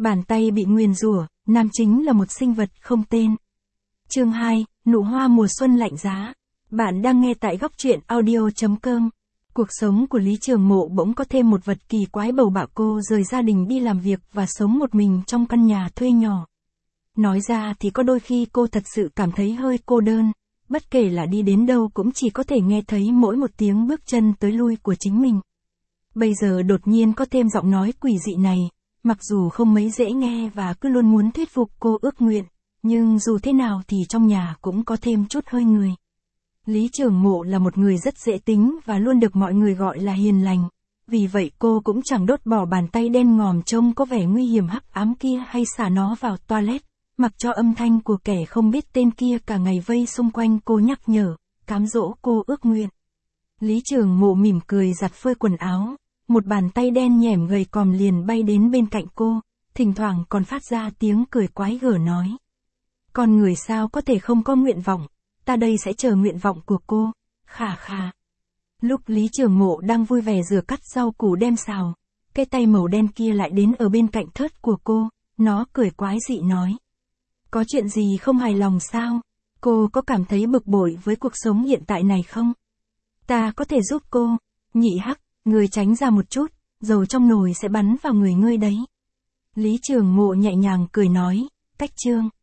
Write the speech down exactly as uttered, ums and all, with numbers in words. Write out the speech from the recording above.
Bàn tay bị nguyền rủa, nam chính là một sinh vật không tên. Chương hai, nụ hoa mùa xuân lạnh giá. Bạn đang nghe tại góc truyện audio chấm com. Cuộc sống của Lý Trường Mộ bỗng có thêm một vật kỳ quái bầu bạo, cô rời gia đình đi làm việc và sống một mình trong căn nhà thuê nhỏ. Nói ra thì có đôi khi cô thật sự cảm thấy hơi cô đơn, bất kể là đi đến đâu cũng chỉ có thể nghe thấy mỗi một tiếng bước chân tới lui của chính mình. Bây giờ đột nhiên có thêm giọng nói quỷ dị này, mặc dù không mấy dễ nghe và cứ luôn muốn thuyết phục cô ước nguyện, nhưng dù thế nào thì trong nhà cũng có thêm chút hơi người. Lý Trường Mộ là một người rất dễ tính và luôn được mọi người gọi là hiền lành, vì vậy cô cũng chẳng đốt bỏ bàn tay đen ngòm trông có vẻ nguy hiểm hắc ám kia hay xả nó vào toilet, mặc cho âm thanh của kẻ không biết tên kia cả ngày vây xung quanh cô nhắc nhở, cám dỗ cô ước nguyện. Lý Trường Mộ mỉm cười giặt phơi quần áo, một bàn tay đen nhẻm gầy còm liền bay đến bên cạnh cô, thỉnh thoảng còn phát ra tiếng cười quái gở nói. Con người sao có thể không có nguyện vọng, ta đây sẽ chờ nguyện vọng của cô, khà khà. Lúc Lý Trường Mộ đang vui vẻ rửa cắt rau củ đem xào, cái tay màu đen kia lại đến ở bên cạnh thớt của cô, nó cười quái dị nói. Có chuyện gì không hài lòng sao? Cô có cảm thấy bực bội với cuộc sống hiện tại này không? Ta có thể giúp cô. Nhị hắc, người tránh ra một chút, dầu trong nồi sẽ bắn vào người ngươi đấy. Lý Trường Mộ nhẹ nhàng cười nói, cách chương.